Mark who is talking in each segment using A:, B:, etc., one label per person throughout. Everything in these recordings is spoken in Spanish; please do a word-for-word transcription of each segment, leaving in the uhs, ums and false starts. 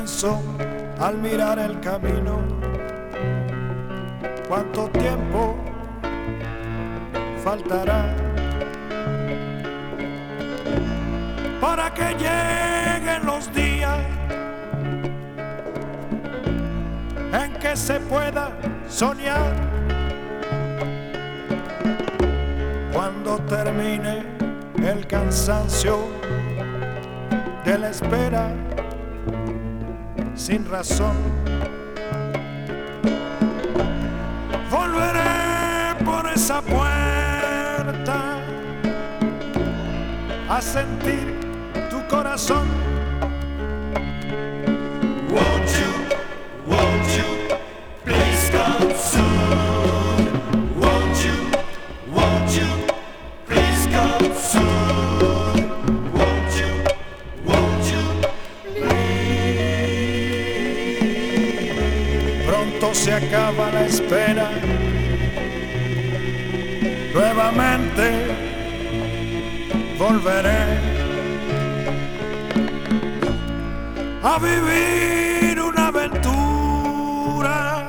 A: Pienso al mirar el camino, cuánto tiempo faltará para que lleguen los días en que se pueda soñar, cuando termine el cansancio de la espera sin razón. Volveré por esa puerta a sentir tu corazón.
B: Won't you, won't you, please come soon? Won't you, won't you, please come soon? Won't you, won't you, please?
A: Pronto se acaba la espera, nuevamente volveré a vivir una aventura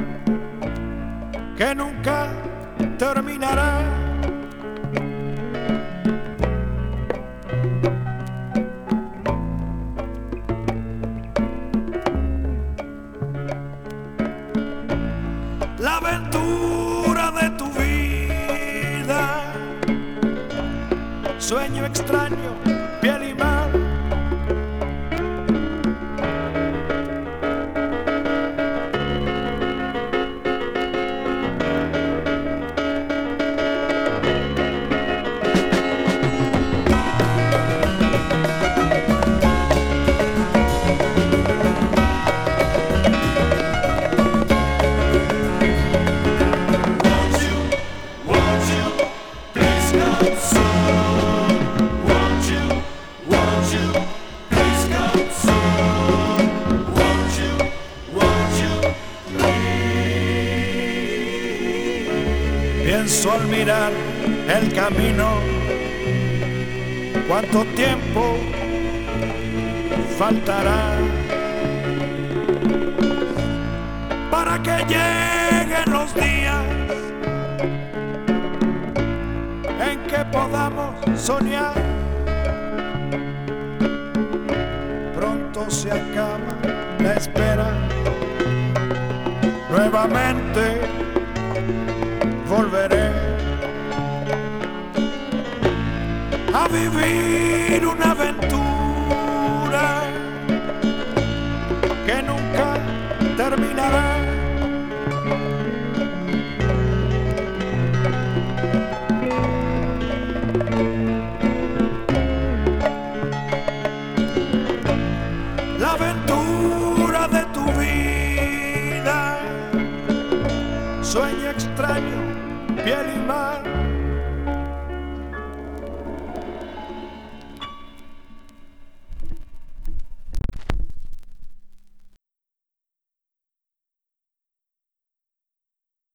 A: que nunca terminará. La aventura de tu vida, sueño extraño, piel y mar. Pienso al mirar el camino, cuánto tiempo faltará para que lleguen los días en que podamos soñar. Pronto se acaba la espera, nuevamente volveré a vivir una aventura que nunca terminará. La aventura de tu vida, sueño extraño, piel y mar.